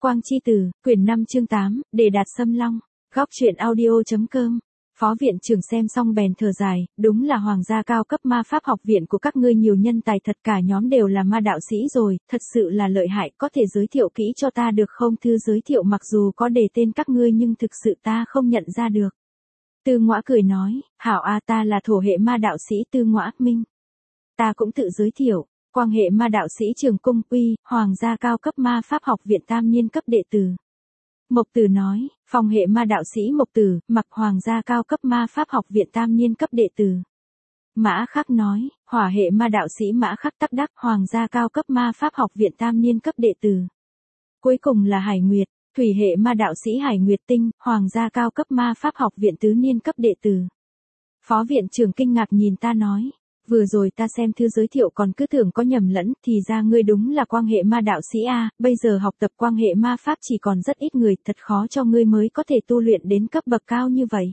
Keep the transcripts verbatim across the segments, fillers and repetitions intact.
Quang Chi Tử, quyển năm chương tám, để đạt Sâm Long. Góc truyện audio.com. Phó viện trưởng xem xong bèn thở dài, đúng là hoàng gia cao cấp ma pháp học viện của các ngươi nhiều nhân tài thật, cả nhóm đều là ma đạo sĩ rồi, thật sự là lợi hại, có thể giới thiệu kỹ cho ta được không? Thư giới thiệu mặc dù có đề tên các ngươi nhưng thực sự ta không nhận ra được. Tư Ngõa cười nói, hảo a, ta là thổ hệ ma đạo sĩ Tư Ngõa Minh. Ta cũng tự giới thiệu. Quang hệ ma đạo sĩ Trường Cung Uy, hoàng gia cao cấp ma pháp học viện tam niên cấp đệ tử. Mộc Tử nói, Phong hệ ma đạo sĩ Mộc Tử, mặc hoàng gia cao cấp ma pháp học viện tam niên cấp đệ tử. Mã Khắc nói, Hỏa hệ ma đạo sĩ Mã Khắc Tắc Đắc, hoàng gia cao cấp ma pháp học viện tam niên cấp đệ tử. Cuối cùng là Hải Nguyệt, Thủy hệ ma đạo sĩ Hải Nguyệt Tinh, hoàng gia cao cấp ma pháp học viện tứ niên cấp đệ tử. Phó viện trưởng kinh ngạc nhìn ta nói, vừa rồi ta xem thư giới thiệu còn cứ tưởng có nhầm lẫn, thì ra ngươi đúng là quang hệ ma đạo sĩ a, bây giờ học tập quang hệ ma pháp chỉ còn rất ít người, thật khó cho ngươi mới có thể tu luyện đến cấp bậc cao như vậy.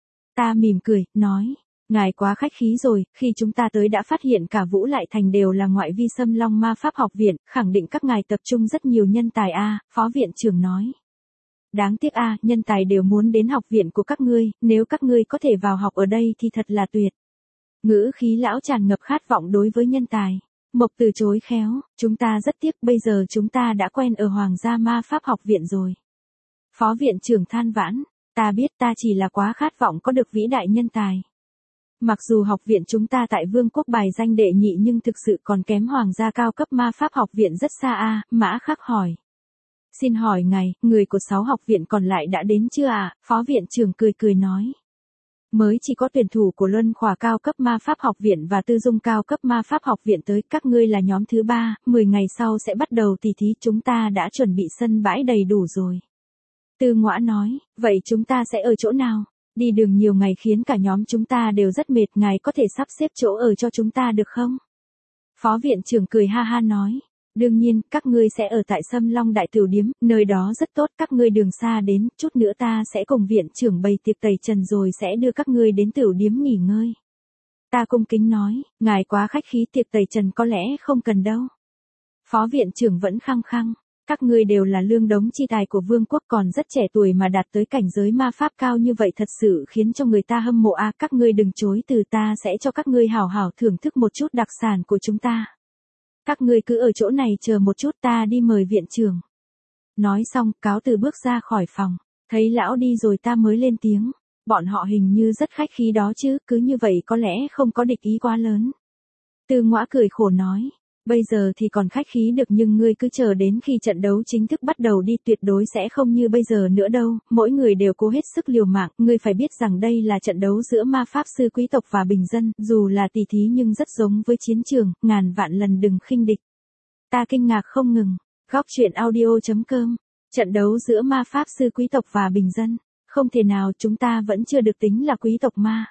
Ta mỉm cười, nói, ngài quá khách khí rồi, khi chúng ta tới đã phát hiện cả Vũ Lại Thành đều là ngoại vi Sâm Long ma pháp học viện, khẳng định các ngài tập trung rất nhiều nhân tài a, phó viện trưởng nói. Đáng tiếc a, nhân tài đều muốn đến học viện của các ngươi, nếu các ngươi có thể vào học ở đây thì thật là tuyệt. Ngữ khí lão tràn ngập khát vọng đối với nhân tài. Mộc từ chối khéo, chúng ta rất tiếc, bây giờ chúng ta đã quen ở Hoàng gia ma pháp học viện rồi. Phó viện trưởng than vãn, ta biết ta chỉ là quá khát vọng có được vĩ đại nhân tài. Mặc dù học viện chúng ta tại Vương quốc bài danh đệ nhị nhưng thực sự còn kém Hoàng gia cao cấp ma pháp học viện rất xa a. Mã Khắc hỏi. Xin hỏi ngài, người của sáu học viện còn lại đã đến chưa à? Phó viện trưởng cười cười nói. Mới chỉ có tuyển thủ của Luân Khỏa cao cấp ma pháp học viện và Tư Dung cao cấp ma pháp học viện tới, các ngươi là nhóm thứ ba, mười ngày sau sẽ bắt đầu tỷ thí, chúng ta đã chuẩn bị sân bãi đầy đủ rồi. Tư Ngõa nói, vậy chúng ta sẽ ở chỗ nào? Đi đường nhiều ngày khiến cả nhóm chúng ta đều rất mệt, ngài có thể sắp xếp chỗ ở cho chúng ta được không? Phó viện trưởng cười ha ha nói. Đương nhiên, các ngươi sẽ ở tại Sâm Long Đại Tửu Điếm, nơi đó rất tốt, các ngươi đường xa đến, chút nữa ta sẽ cùng viện trưởng bày tiệc tẩy trần rồi sẽ đưa các ngươi đến Tửu Điếm nghỉ ngơi. Ta cung kính nói, ngài quá khách khí, tiệc tẩy trần có lẽ không cần đâu. Phó viện trưởng vẫn khăng khăng, các ngươi đều là lương đống chi tài của vương quốc, còn rất trẻ tuổi mà đạt tới cảnh giới ma pháp cao như vậy thật sự khiến cho người ta hâm mộ a, các ngươi đừng chối từ, ta sẽ cho các ngươi hào hào thưởng thức một chút đặc sản của chúng ta. Các ngươi cứ ở chỗ này chờ một chút, ta đi mời viện trưởng. Nói xong, cáo từ bước ra khỏi phòng. Thấy lão đi rồi ta mới lên tiếng. Bọn họ hình như rất khách khí đó chứ, cứ như vậy có lẽ không có địch ý quá lớn. Tư Ngõa cười khổ nói. Bây giờ thì còn khách khí được nhưng ngươi cứ chờ đến khi trận đấu chính thức bắt đầu đi, tuyệt đối sẽ không như bây giờ nữa đâu, mỗi người đều cố hết sức liều mạng, ngươi phải biết rằng đây là trận đấu giữa ma pháp sư quý tộc và bình dân, dù là tỷ thí nhưng rất giống với chiến trường, ngàn vạn lần đừng khinh địch. Ta kinh ngạc không ngừng, góc truyện audio.com, trận đấu giữa ma pháp sư quý tộc và bình dân, không thể nào, chúng ta vẫn chưa được tính là quý tộc ma.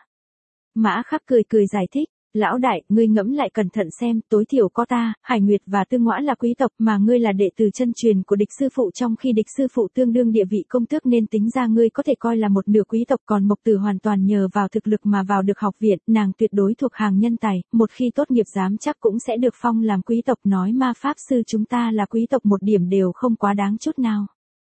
Mã Khắc cười cười giải thích. Lão đại, ngươi ngẫm lại cẩn thận xem, tối thiểu có ta, Hải Nguyệt và Tư Ngõa là quý tộc mà ngươi là đệ tử chân truyền của địch sư phụ, trong khi địch sư phụ tương đương địa vị công tước nên tính ra ngươi có thể coi là một nửa quý tộc, còn Mộc Tử hoàn toàn nhờ vào thực lực mà vào được học viện, nàng tuyệt đối thuộc hàng nhân tài, một khi tốt nghiệp dám chắc cũng sẽ được phong làm quý tộc, nói ma pháp sư chúng ta là quý tộc một điểm đều không quá đáng chút nào.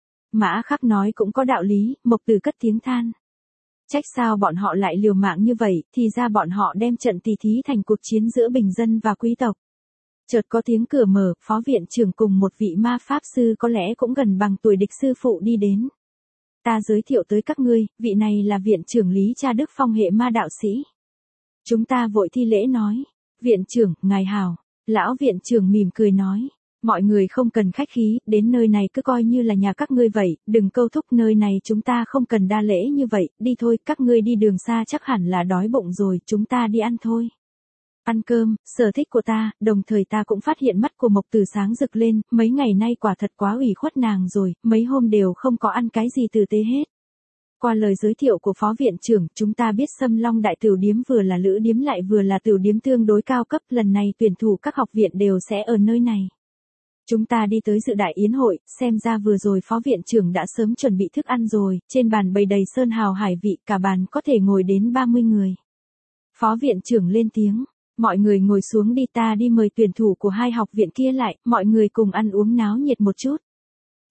Mã Khắc nói cũng có đạo lý, Mộc Tử cất tiếng than. Trách sao bọn họ lại liều mạng như vậy, thì ra bọn họ đem trận tỷ thí thành cuộc chiến giữa bình dân và quý tộc. Chợt có tiếng cửa mở, phó viện trưởng cùng một vị ma pháp sư có lẽ cũng gần bằng tuổi địch sư phụ đi đến. Ta giới thiệu tới các ngươi, vị này là viện trưởng Lý Cha Đức, Phong hệ ma đạo sĩ. Chúng ta vội thi lễ nói, viện trưởng, ngài hảo. Lão viện trưởng mỉm cười nói. Mọi người không cần khách khí, đến nơi này cứ coi như là nhà các ngươi vậy, đừng câu thúc, nơi này chúng ta không cần đa lễ như vậy, đi thôi, các ngươi đi đường xa chắc hẳn là đói bụng rồi, chúng ta đi ăn thôi. Ăn cơm, sở thích của ta, đồng thời ta cũng phát hiện mắt của Mộc Tử sáng rực lên, mấy ngày nay quả thật quá ủy khuất nàng rồi, mấy hôm đều không có ăn cái gì tử tế hết. Qua lời giới thiệu của phó viện trưởng, chúng ta biết Sâm Long Đại Tửu Điếm vừa là lữ điếm lại vừa là tửu điếm tương đối cao cấp, lần này tuyển thủ các học viện đều sẽ ở nơi này. Chúng ta đi tới dự đại yến hội, xem ra vừa rồi phó viện trưởng đã sớm chuẩn bị thức ăn rồi, trên bàn bày đầy sơn hào hải vị, cả bàn có thể ngồi đến ba mươi người. Phó viện trưởng lên tiếng, mọi người ngồi xuống đi, ta đi mời tuyển thủ của hai học viện kia lại, mọi người cùng ăn uống náo nhiệt một chút.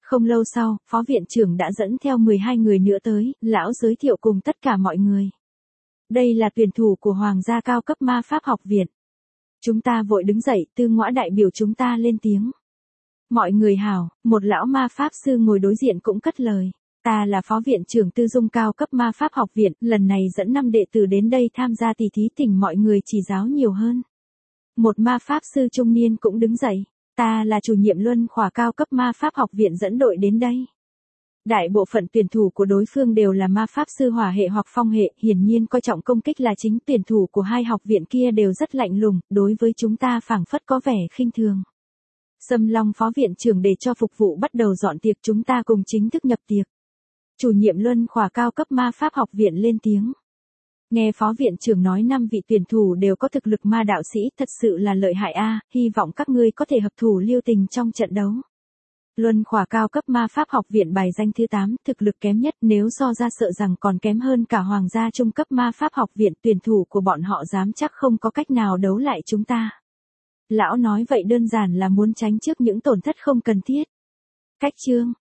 Không lâu sau, phó viện trưởng đã dẫn theo mười hai người nữa tới, lão giới thiệu cùng tất cả mọi người. Đây là tuyển thủ của Hoàng gia cao cấp ma pháp học viện. Chúng ta vội đứng dậy, Tư Ngõa đại biểu chúng ta lên tiếng. Mọi người hảo, một lão ma pháp sư ngồi đối diện cũng cất lời. Ta là phó viện trưởng Tư Dung cao cấp ma pháp học viện, lần này dẫn năm đệ tử đến đây tham gia tỷ thí, thỉnh mọi người chỉ giáo nhiều hơn. Một ma pháp sư trung niên cũng đứng dậy. Ta là chủ nhiệm Luân Khỏa cao cấp ma pháp học viện dẫn đội đến đây. Đại bộ phận tuyển thủ của đối phương đều là ma pháp sư hỏa hệ hoặc phong hệ, hiển nhiên coi trọng công kích là chính. Tuyển thủ của hai học viện kia đều rất lạnh lùng, đối với chúng ta phảng phất có vẻ khinh thường. Sâm Long phó viện trưởng để cho phục vụ bắt đầu dọn tiệc, chúng ta cùng chính thức nhập tiệc. Chủ nhiệm Luân Khỏa cao cấp ma pháp học viện lên tiếng. Nghe phó viện trưởng nói năm vị tuyển thủ đều có thực lực ma đạo sĩ, thật sự là lợi hại a, hy vọng các ngươi có thể hợp thủ lưu tình trong trận đấu. Luân Khỏa cao cấp ma pháp học viện bài danh thứ tám, thực lực kém nhất, nếu so ra sợ rằng còn kém hơn cả Hoàng gia trung cấp ma pháp học viện, tuyển thủ của bọn họ dám chắc không có cách nào đấu lại chúng ta. Lão nói vậy đơn giản là muốn tránh trước những tổn thất không cần thiết. Cách chương